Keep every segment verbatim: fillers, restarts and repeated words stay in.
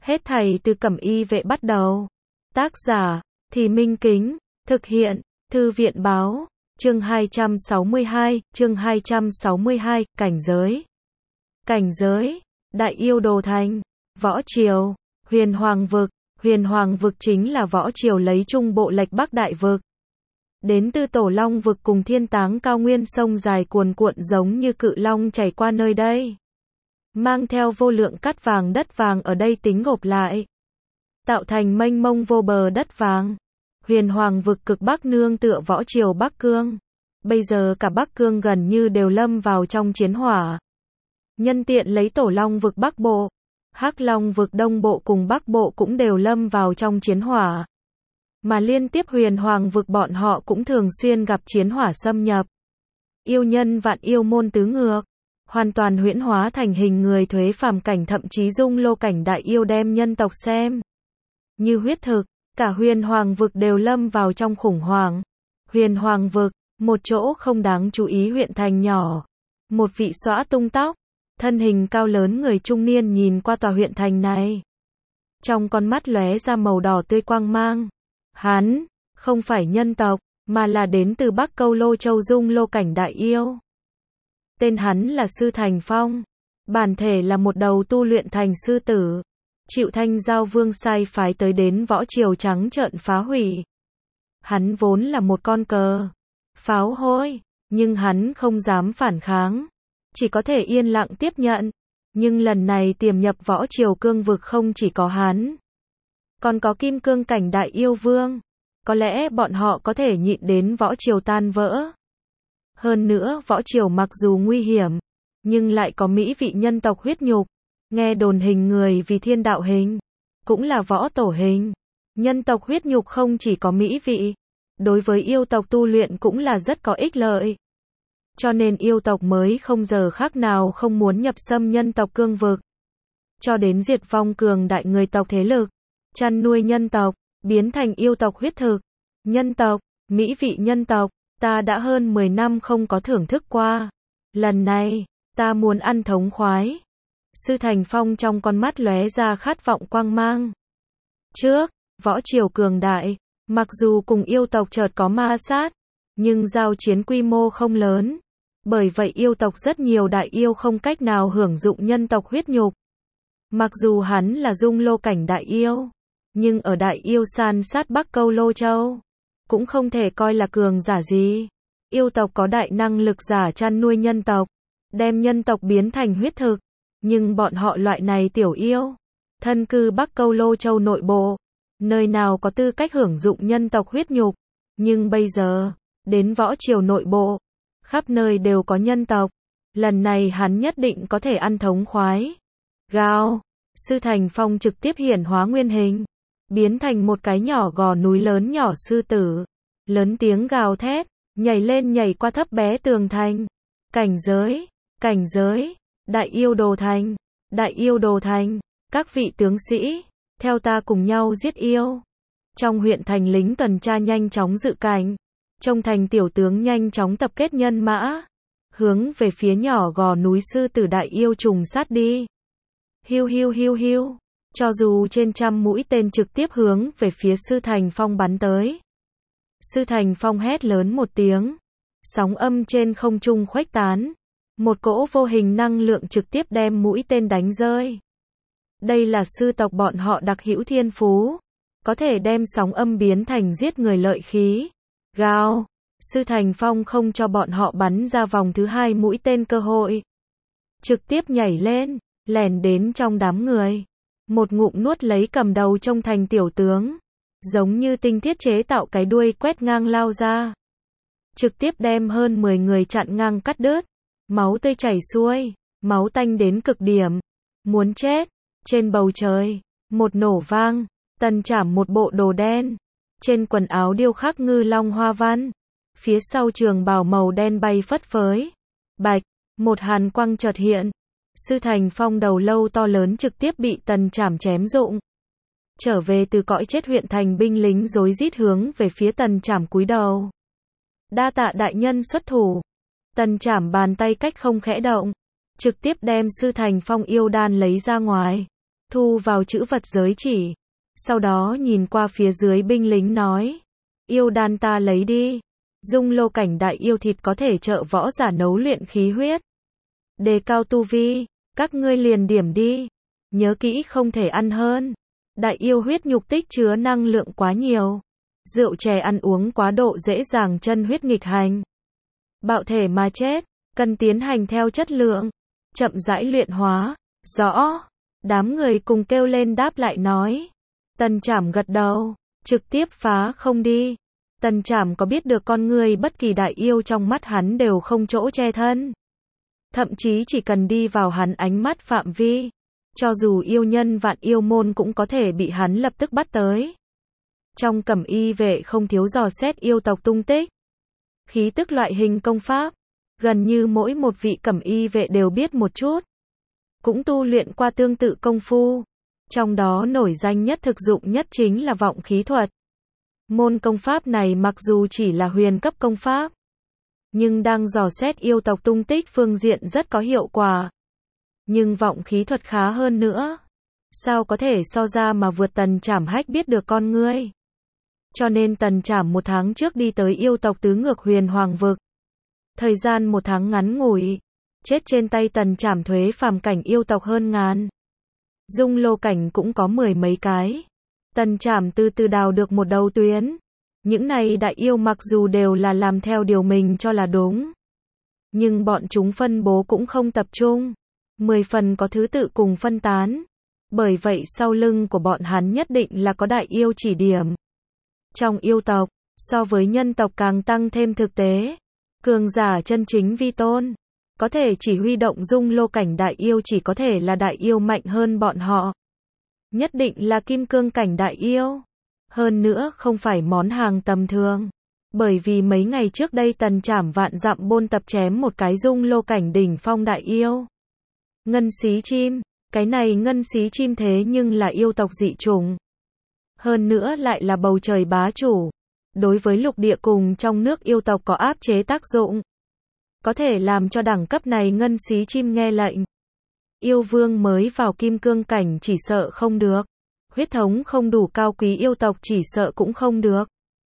Hết thảy từ Cẩm Y vệ bắt đầu. Tác giả, Thì Minh Kính, thực hiện, Thư viện Báo, chương hai trăm sáu mươi hai, chương hai trăm sáu mươi hai, cảnh giới. Cảnh giới, Đại Yêu Đồ Thành, Võ Triều, Huyền Hoàng Vực. Huyền Hoàng Vực chính là Võ Triều lấy trung bộ lệch Bắc Đại Vực. Đến từ Tổ Long Vực cùng Thiên Táng cao nguyên sông dài cuồn cuộn giống như cự long chảy qua nơi đây. Mang theo vô lượng cát vàng đất vàng ở đây tính gộp lại. Tạo thành mênh mông vô bờ đất vàng. Huyền Hoàng Vực cực Bắc nương tựa Võ Triều Bắc Cương. Bây giờ cả Bắc Cương gần như đều lâm vào trong chiến hỏa. Nhân tiện lấy Tổ Long Vực Bắc Bộ, Hắc Long Vực Đông Bộ cùng Bắc Bộ cũng đều lâm vào trong chiến hỏa. Mà liên tiếp Huyền Hoàng Vực bọn họ cũng thường xuyên gặp chiến hỏa xâm nhập. Yêu nhân vạn yêu môn tứ ngược, hoàn toàn huyễn hóa thành hình người thuế phàm cảnh, thậm chí dung lô cảnh đại yêu đem nhân tộc xem như huyết thực. Cả Huyền Hoàng Vực đều lâm vào trong khủng hoảng. Huyền Hoàng Vực, một chỗ không đáng chú ý huyện thành nhỏ. Một vị xõa tung tóc, thân hình cao lớn người trung niên nhìn qua tòa huyện thành này. Trong con mắt lóe ra màu đỏ tươi quang mang. Hắn, không phải nhân tộc, mà là đến từ Bắc Câu Lô Châu dung lô cảnh đại yêu. Tên hắn là Sư Thành Phong. Bản thể là một đầu tu luyện thành sư tử. Chịu Thanh Giao Vương sai phái tới đến Võ Triều trắng trợn phá hủy. Hắn vốn là một con cờ pháo hôi, nhưng hắn không dám phản kháng. Chỉ có thể yên lặng tiếp nhận. Nhưng lần này tiềm nhập Võ Triều cương vực không chỉ có hắn. Còn có Kim Cương cảnh đại yêu vương. Có lẽ bọn họ có thể nhịn đến Võ Triều tan vỡ. Hơn nữa Võ Triều mặc dù nguy hiểm, nhưng lại có mỹ vị nhân tộc huyết nhục. Nghe đồn hình người vì thiên đạo hình, cũng là võ tổ hình. Nhân tộc huyết nhục không chỉ có mỹ vị, đối với yêu tộc tu luyện cũng là rất có ích lợi. Cho nên yêu tộc mới không giờ khác nào không muốn nhập xâm nhân tộc cương vực. Cho đến diệt vong cường đại người tộc thế lực, chăn nuôi nhân tộc, biến thành yêu tộc huyết thực. Nhân tộc, mỹ vị nhân tộc, ta đã hơn mười năm không có thưởng thức qua. Lần này, ta muốn ăn thống khoái. Sư Thành Phong trong con mắt lóe ra khát vọng quang mang. Trước, Võ Triều cường đại, mặc dù cùng yêu tộc chợt có ma sát, nhưng giao chiến quy mô không lớn. Bởi vậy yêu tộc rất nhiều đại yêu không cách nào hưởng dụng nhân tộc huyết nhục. Mặc dù hắn là dung lô cảnh đại yêu, nhưng ở đại yêu san sát Bắc Câu Lô Châu, cũng không thể coi là cường giả gì. Yêu tộc có đại năng lực giả chăn nuôi nhân tộc, đem nhân tộc biến thành huyết thực. Nhưng bọn họ loại này tiểu yêu, thân cư Bắc Câu Lô Châu nội bộ, nơi nào có tư cách hưởng dụng nhân tộc huyết nhục. Nhưng bây giờ, đến Võ Triều nội bộ, khắp nơi đều có nhân tộc. Lần này hắn nhất định có thể ăn thống khoái. Gào, Sư Thành Phong trực tiếp hiển hóa nguyên hình, biến thành một cái nhỏ gò núi lớn nhỏ sư tử. Lớn tiếng gào thét, nhảy lên nhảy qua thấp bé tường thành. Cảnh giới, cảnh giới. Đại Yêu Đồ Thành, Đại Yêu Đồ Thành, các vị tướng sĩ, theo ta cùng nhau giết yêu. Trong huyện thành lính tuần tra nhanh chóng dự cảnh, trong thành tiểu tướng nhanh chóng tập kết nhân mã, hướng về phía nhỏ gò núi sư tử đại yêu trùng sát đi. Hiu hiu hiu hiu, cho dù trên trăm mũi tên trực tiếp hướng về phía Sư Thành Phong bắn tới. Sư Thành Phong hét lớn một tiếng, sóng âm trên không trung khuếch tán. Một cỗ vô hình năng lượng trực tiếp đem mũi tên đánh rơi. Đây là sư tộc bọn họ đặc hữu thiên phú, có thể đem sóng âm biến thành giết người lợi khí. Gào, Sư Thành Phong không cho bọn họ bắn ra vòng thứ hai mũi tên cơ hội. Trực tiếp nhảy lên, lèn đến trong đám người. Một ngụm nuốt lấy cầm đầu trong thành tiểu tướng. Giống như tinh thiết chế tạo cái đuôi quét ngang lao ra. Trực tiếp đem hơn mười người chặn ngang cắt đứt. Máu tươi chảy xuôi, máu tanh đến cực điểm. Muốn chết. Trên bầu trời, một nổ vang, Tần Trảm một bộ đồ đen. Trên quần áo điêu khắc ngư long hoa văn. Phía sau trường bào màu đen bay phất phới. Bạch, một hàn quang chợt hiện. Sư Thành Phong đầu lâu to lớn trực tiếp bị Tần Trảm chém rụng. Trở về từ cõi chết huyện thành binh lính rối rít hướng về phía Tần Trảm cúi đầu. Đa tạ đại nhân xuất thủ. Tần Trảm bàn tay cách không khẽ động, trực tiếp đem Sư Thành Phong yêu đan lấy ra ngoài. thu vào trữ vật giới chỉ. Sau đó nhìn qua phía dưới binh lính nói, yêu đan ta lấy đi. Dung lô cảnh đại yêu thịt có thể trợ võ giả nấu luyện khí huyết, đề cao tu vi, các ngươi liền điểm đi. Nhớ kỹ không thể ăn hơn. Đại yêu huyết nhục tích chứa năng lượng quá nhiều. Rượu chè ăn uống quá độ dễ dàng chân huyết nghịch hành, bạo thể mà chết, cần tiến hành theo chất lượng, chậm rãi luyện hóa. Rõ. Đám người cùng kêu lên đáp lại nói. Tần Trảm gật đầu, trực tiếp phá không đi. Tần Trảm có biết được con người bất kỳ đại yêu trong mắt hắn đều không chỗ che thân. Thậm chí chỉ cần đi vào hắn ánh mắt phạm vi, cho dù yêu nhân vạn yêu môn cũng có thể bị hắn lập tức bắt tới. Trong cẩm y vệ không thiếu dò xét yêu tộc tung tích, khí tức loại hình công pháp, gần như mỗi một vị cẩm y vệ đều biết một chút, cũng tu luyện qua tương tự công phu. Trong đó nổi danh nhất thực dụng nhất chính là vọng khí thuật. Môn công pháp này mặc dù chỉ là huyền cấp công pháp, nhưng đang dò xét yêu tộc tung tích phương diện rất có hiệu quả. Nhưng vọng khí thuật khá hơn nữa. Sao có thể so ra mà vượt Tần Trảm hách biết được con ngươi. Cho nên Tần Trảm một tháng trước đi tới yêu tộc tứ ngược huyền hoàng vực. Thời gian một tháng ngắn ngủi, chết trên tay Tần Trảm thuế phàm cảnh yêu tộc hơn ngàn. Dung lô cảnh cũng có mười mấy cái. Tần Trảm từ từ đào được một đầu tuyến. Những này đại yêu mặc dù đều là làm theo điều mình cho là đúng, nhưng bọn chúng phân bố cũng không tập trung. Mười phần có thứ tự cùng phân tán. Bởi vậy sau lưng của bọn hắn nhất định là có đại yêu chỉ điểm. Trong yêu tộc, so với nhân tộc càng tăng thêm thực tế. Cường giả chân chính vi tôn, có thể chỉ huy động dung lô cảnh đại yêu chỉ có thể là đại yêu mạnh hơn bọn họ. Nhất định là kim cương cảnh đại yêu. Hơn nữa không phải món hàng tầm thường. Bởi vì mấy ngày trước đây Tần Trảm vạn dặm bôn tập chém một cái dung lô cảnh đỉnh phong đại yêu. Ngân xí chim. Cái này ngân xí chim thế nhưng là yêu tộc dị chủng. Hơn nữa lại là bầu trời bá chủ. Đối với lục địa cùng trong nước yêu tộc có áp chế tác dụng. Có thể làm cho đẳng cấp này ngân xí chim nghe lệnh. Yêu vương mới vào kim cương cảnh chỉ sợ không được. Huyết thống không đủ cao quý yêu tộc chỉ sợ cũng không được.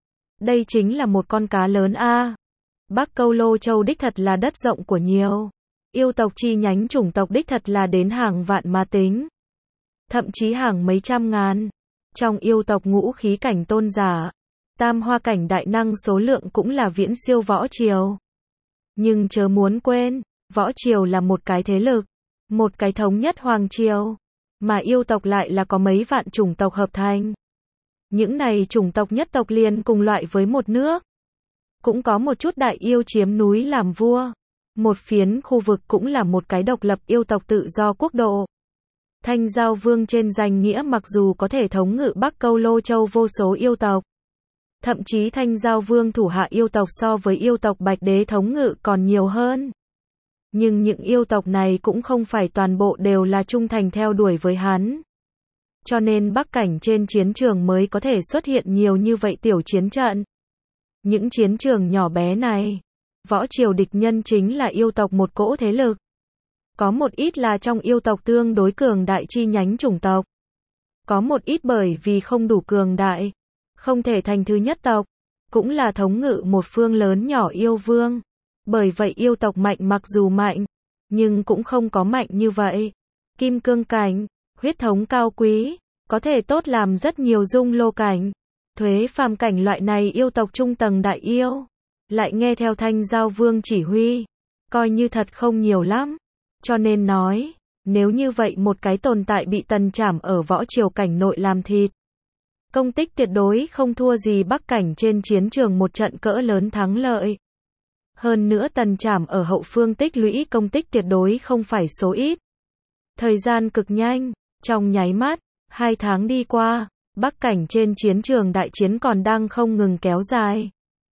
Đây chính là một con cá lớn a. À. Bắc Câu Lô Châu đích thật là đất rộng của nhiều. Yêu tộc chi nhánh chủng tộc đích thật là đến hàng vạn mà tính. Thậm chí hàng mấy trăm ngàn. Trong yêu tộc ngũ khí cảnh tôn giả, tam hoa cảnh đại năng số lượng cũng là viễn siêu võ triều. Nhưng chớ muốn quên, võ triều là một cái thế lực, một cái thống nhất hoàng triều, mà yêu tộc lại là có mấy vạn chủng tộc hợp thành. Những này chủng tộc nhất tộc liền cùng loại với một nước. Cũng có một chút đại yêu chiếm núi làm vua. Một phiến khu vực cũng là một cái độc lập yêu tộc tự do quốc độ. Thanh Giao Vương trên danh nghĩa mặc dù có thể thống ngự Bắc Câu Lô Châu vô số yêu tộc. Thậm chí Thanh Giao Vương thủ hạ yêu tộc so với yêu tộc Bạch Đế thống ngự còn nhiều hơn. Nhưng những yêu tộc này cũng không phải toàn bộ đều là trung thành theo đuổi với hắn. Cho nên Bắc cảnh trên chiến trường mới có thể xuất hiện nhiều như vậy tiểu chiến trận. Những chiến trường nhỏ bé này, võ triều địch nhân chính là yêu tộc một cỗ thế lực. Có một ít là trong yêu tộc tương đối cường đại chi nhánh chủng tộc. Có một ít bởi vì không đủ cường đại, không thể thành thứ nhất tộc, cũng là thống ngự một phương lớn nhỏ yêu vương. Bởi vậy yêu tộc mạnh mặc dù mạnh, nhưng cũng không có mạnh như vậy. Kim cương cảnh, huyết thống cao quý, có thể tốt làm rất nhiều dung lô cảnh, thuế phàm cảnh loại này yêu tộc trung tầng đại yêu. Lại nghe theo Thanh Giao Vương chỉ huy, coi như thật không nhiều lắm. Cho nên nói, nếu như vậy một cái tồn tại bị Tần Trảm ở võ triều cảnh nội làm thịt, công tích tuyệt đối không thua gì Bắc cảnh trên chiến trường một trận cỡ lớn thắng lợi. Hơn nữa Tần Trảm ở hậu phương tích lũy công tích tuyệt đối không phải số ít. Thời gian cực nhanh, trong nháy mắt, hai tháng đi qua, Bắc cảnh trên chiến trường đại chiến còn đang không ngừng kéo dài.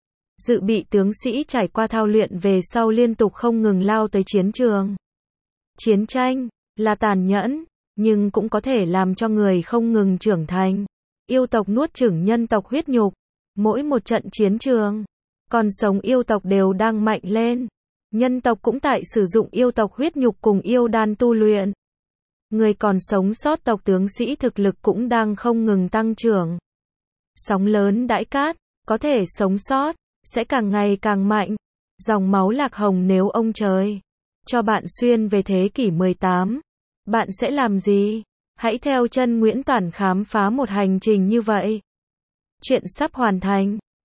Dự bị tướng sĩ trải qua thao luyện về sau liên tục không ngừng lao tới chiến trường. Chiến tranh là tàn nhẫn, nhưng cũng có thể làm cho người không ngừng trưởng thành. Yêu tộc nuốt chửng nhân tộc huyết nhục. Mỗi một trận chiến trường, còn sống yêu tộc đều đang mạnh lên. Nhân tộc cũng tại sử dụng yêu tộc huyết nhục cùng yêu đan tu luyện. Người còn sống sót tộc tướng sĩ thực lực cũng đang không ngừng tăng trưởng. Sóng lớn đãi cát, có thể sống sót, sẽ càng ngày càng mạnh. Dòng máu Lạc Hồng nếu ông trời cho bạn xuyên về thế kỷ mười tám, bạn sẽ làm gì? Hãy theo chân Nguyễn Toản khám phá một hành trình như vậy. Chuyện sắp hoàn thành.